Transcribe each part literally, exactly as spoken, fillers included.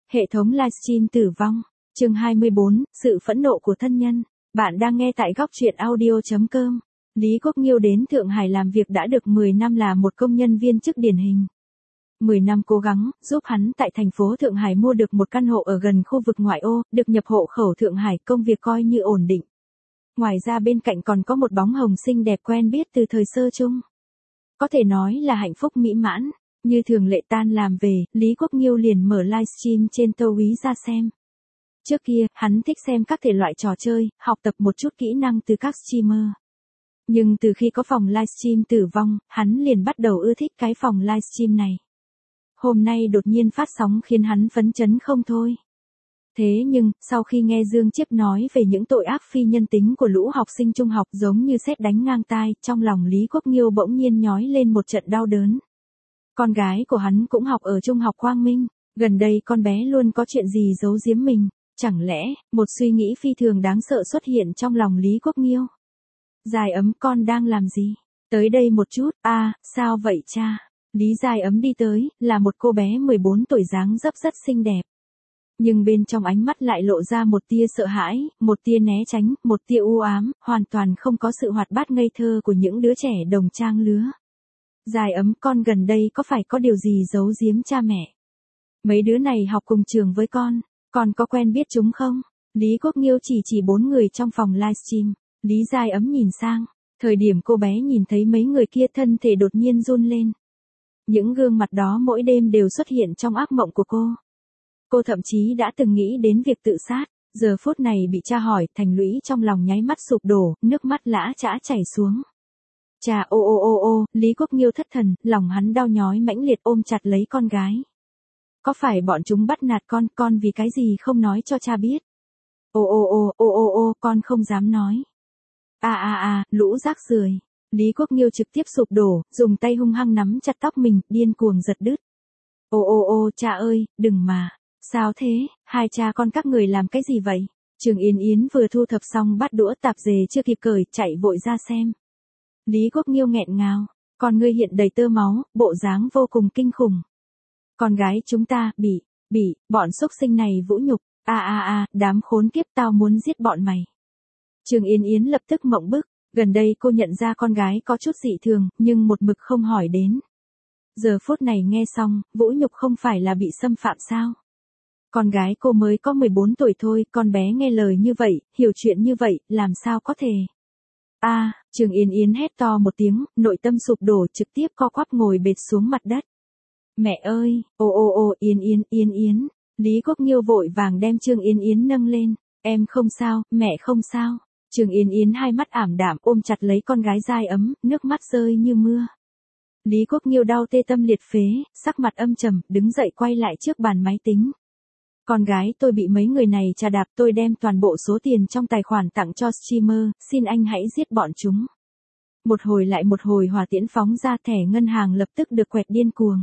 Hệ thống livestream tử vong. Chương hai mươi bốn, sự phẫn nộ của thân nhân. Bạn đang nghe tại góc truyện audio chấm com. Lý Quốc Nghiêu đến Thượng Hải làm việc đã được mười năm, là một công nhân viên chức điển hình. mười năm cố gắng, giúp hắn tại thành phố Thượng Hải mua được một căn hộ ở gần khu vực ngoại ô, được nhập hộ khẩu Thượng Hải, công việc coi như ổn định. Ngoài ra bên cạnh còn có một bóng hồng xinh đẹp quen biết từ thời sơ chung. Có thể nói là hạnh phúc mỹ mãn. Như thường lệ tan làm về, Lý Quốc Nghiêu liền mở livestream trên Tô Úy ra xem. Trước kia, hắn thích xem các thể loại trò chơi, học tập một chút kỹ năng từ các streamer. Nhưng từ khi có phòng livestream tử vong, hắn liền bắt đầu ưa thích cái phòng livestream này. Hôm nay đột nhiên phát sóng khiến hắn phấn chấn không thôi. Thế nhưng, sau khi nghe Dương Chiếp nói về những tội ác phi nhân tính của lũ học sinh trung học giống như sét đánh ngang tai, trong lòng Lý Quốc Nghiêu bỗng nhiên nhói lên một trận đau đớn. Con gái của hắn cũng học ở Trung học Quang Minh, gần đây con bé luôn có chuyện gì giấu giếm mình, chẳng lẽ, một suy nghĩ phi thường đáng sợ xuất hiện trong lòng Lý Quốc Nghiêu. Dài Ấm, con đang làm gì? Tới đây một chút. A, à, sao vậy cha? Lý Dài Ấm đi tới, là một cô bé mười bốn tuổi, dáng dấp rất xinh đẹp. Nhưng bên trong ánh mắt lại lộ ra một tia sợ hãi, một tia né tránh, một tia u ám, hoàn toàn không có sự hoạt bát ngây thơ của những đứa trẻ đồng trang lứa. Dài Ấm, con gần đây có phải có điều gì giấu giếm cha mẹ? Mấy đứa này học cùng trường với con, con có quen biết chúng không? Lý Quốc Nghiêu chỉ chỉ bốn người trong phòng livestream. Lý Dài Ấm nhìn sang, thời điểm cô bé nhìn thấy mấy người kia thân thể đột nhiên run lên. Những gương mặt đó mỗi đêm đều xuất hiện trong ác mộng của cô. Cô thậm chí đã từng nghĩ đến việc tự sát, giờ phút này bị cha hỏi, thành lũy trong lòng nháy mắt sụp đổ, nước mắt lã chã chảy xuống. Cha, ô ô ô ô, Lý Quốc Nghiêu thất thần, lòng hắn đau nhói mãnh liệt ôm chặt lấy con gái. Có phải bọn chúng bắt nạt con, con vì cái gì không nói cho cha biết? Ô ô ô, ô ô ô, con không dám nói. A a a, lũ rác rưởi. Lý Quốc Nghiêu trực tiếp sụp đổ, dùng tay hung hăng nắm chặt tóc mình, điên cuồng giật đứt. Ô ô ô, cha ơi, đừng mà. Sao thế, hai cha con các người làm cái gì vậy? Trường Yến Yến vừa thu thập xong bát đũa tạp dề chưa kịp cởi, chạy vội ra xem. Lý Quốc Nghiêu nghẹn ngào, con ngươi hiện đầy tơ máu, bộ dáng vô cùng kinh khủng. Con gái chúng ta, bị, bị, bọn xúc sinh này vũ nhục, a a a, đám khốn kiếp, tao muốn giết bọn mày. Trường Yến Yến lập tức mộng bức, gần đây cô nhận ra con gái có chút dị thường, nhưng một mực không hỏi đến. Giờ phút này nghe xong, vũ nhục không phải là bị xâm phạm sao? Con gái cô mới có mười bốn tuổi thôi, con bé nghe lời như vậy, hiểu chuyện như vậy, làm sao có thể? A, à, Trường Yến Yến hét to một tiếng, nội tâm sụp đổ, trực tiếp co quắp ngồi bệt xuống mặt đất. Mẹ ơi, ô ô ô, Yến Yến, Yến Yến. Lý Quốc Nghiêu vội vàng đem Trương Yến Yến nâng lên. Em không sao, mẹ không sao. Trương Yến Yến hai mắt ảm đạm ôm chặt lấy con gái Dài Ấm, nước mắt rơi như mưa. Lý Quốc Nghiêu đau tê tâm liệt phế, sắc mặt âm trầm, đứng dậy quay lại trước bàn máy tính. Con gái tôi bị mấy người này trà đạp, tôi đem toàn bộ số tiền trong tài khoản tặng cho streamer, xin anh hãy giết bọn chúng. Một hồi lại một hồi hỏa tiễn phóng ra, thẻ ngân hàng lập tức được quẹt điên cuồng.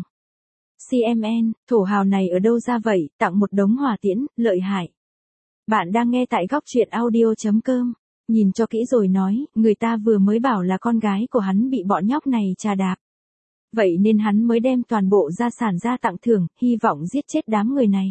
xê em en, thổ hào này ở đâu ra vậy, tặng một đống hỏa tiễn, lợi hại. Bạn đang nghe tại góc truyện audio chấm com. Nhìn cho kỹ rồi nói, người ta vừa mới bảo là con gái của hắn bị bọn nhóc này trà đạp. Vậy nên hắn mới đem toàn bộ gia sản ra tặng thưởng, hy vọng giết chết đám người này.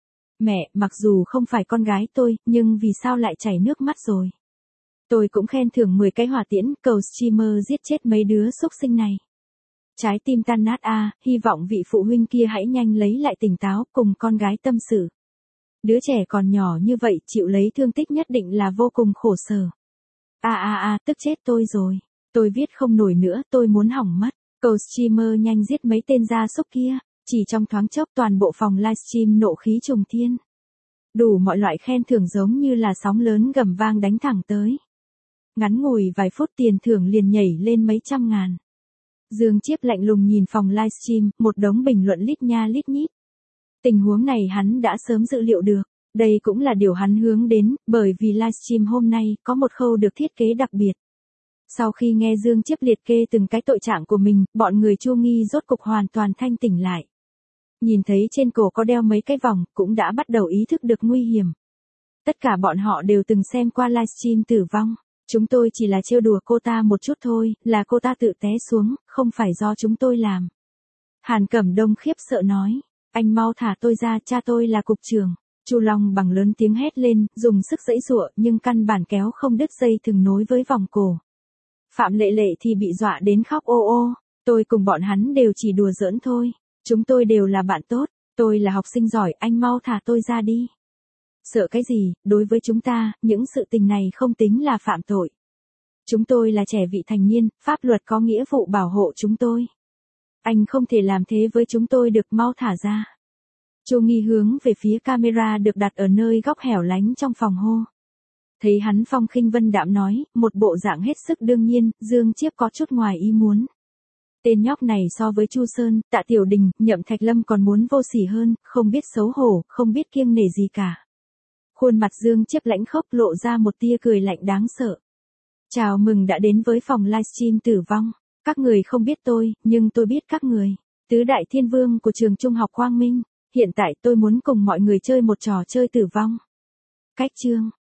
Mẹ, mặc dù không phải con gái tôi, nhưng vì sao lại chảy nước mắt rồi? Tôi cũng khen thưởng mười cái hỏa tiễn, cầu streamer giết chết mấy đứa xúc sinh này. Trái tim tan nát a, à, hy vọng vị phụ huynh kia hãy nhanh lấy lại tỉnh táo, cùng con gái tâm sự. Đứa trẻ còn nhỏ như vậy, chịu lấy thương tích nhất định là vô cùng khổ sở. A a a, tức chết tôi rồi. Tôi viết không nổi nữa, tôi muốn hỏng mất. Cầu streamer nhanh giết mấy tên gia súc kia. Chỉ trong thoáng chốc toàn bộ phòng livestream nộ khí trùng thiên. Đủ mọi loại khen thưởng giống như là sóng lớn gầm vang đánh thẳng tới. Ngắn ngủi vài phút tiền thưởng liền nhảy lên mấy trăm ngàn. Dương Chiếp lạnh lùng nhìn phòng livestream, một đống bình luận lít nha lít nhít. Tình huống này hắn đã sớm dự liệu được. Đây cũng là điều hắn hướng đến, bởi vì livestream hôm nay có một khâu được thiết kế đặc biệt. Sau khi nghe Dương Chiếp liệt kê từng cái tội trạng của mình, bọn người Chu Nghi rốt cục hoàn toàn thanh tỉnh lại. Nhìn thấy trên cổ có đeo mấy cái vòng, cũng đã bắt đầu ý thức được nguy hiểm. Tất cả bọn họ đều từng xem qua livestream tử vong. Chúng tôi chỉ là trêu đùa cô ta một chút thôi, là cô ta tự té xuống, không phải do chúng tôi làm. Hàn Cẩm Đông khiếp sợ nói. Anh mau thả tôi ra, cha tôi là cục trưởng. Chu Long Bằng lớn tiếng hét lên, dùng sức giãy giụa nhưng căn bản kéo không đứt dây thừng nối với vòng cổ. Phạm Lệ Lệ thì bị dọa đến khóc ô ô, tôi cùng bọn hắn đều chỉ đùa giỡn thôi, chúng tôi đều là bạn tốt, tôi là học sinh giỏi, anh mau thả tôi ra đi. Sợ cái gì, đối với chúng ta, những sự tình này không tính là phạm tội. Chúng tôi là trẻ vị thành niên, pháp luật có nghĩa vụ bảo hộ chúng tôi. Anh không thể làm thế với chúng tôi được, mau thả ra. Chu Nghi hướng về phía camera được đặt ở nơi góc hẻo lánh trong phòng hô. Thấy hắn phong khinh vân đạm nói, một bộ dạng hết sức đương nhiên, Dương Chiếp có chút ngoài ý muốn. Tên nhóc này so với Chu Sơn, Tạ Tiểu Đình, Nhậm Thạch Lâm còn muốn vô sỉ hơn, không biết xấu hổ, không biết kiêng nể gì cả. Khuôn mặt Dương Chiếp lãnh khốc lộ ra một tia cười lạnh đáng sợ. Chào mừng đã đến với phòng livestream Tử Vong. Các người không biết tôi, nhưng tôi biết các người. Tứ đại thiên vương của trường trung học Quang Minh. Hiện tại tôi muốn cùng mọi người chơi một trò chơi tử vong. Cách chương.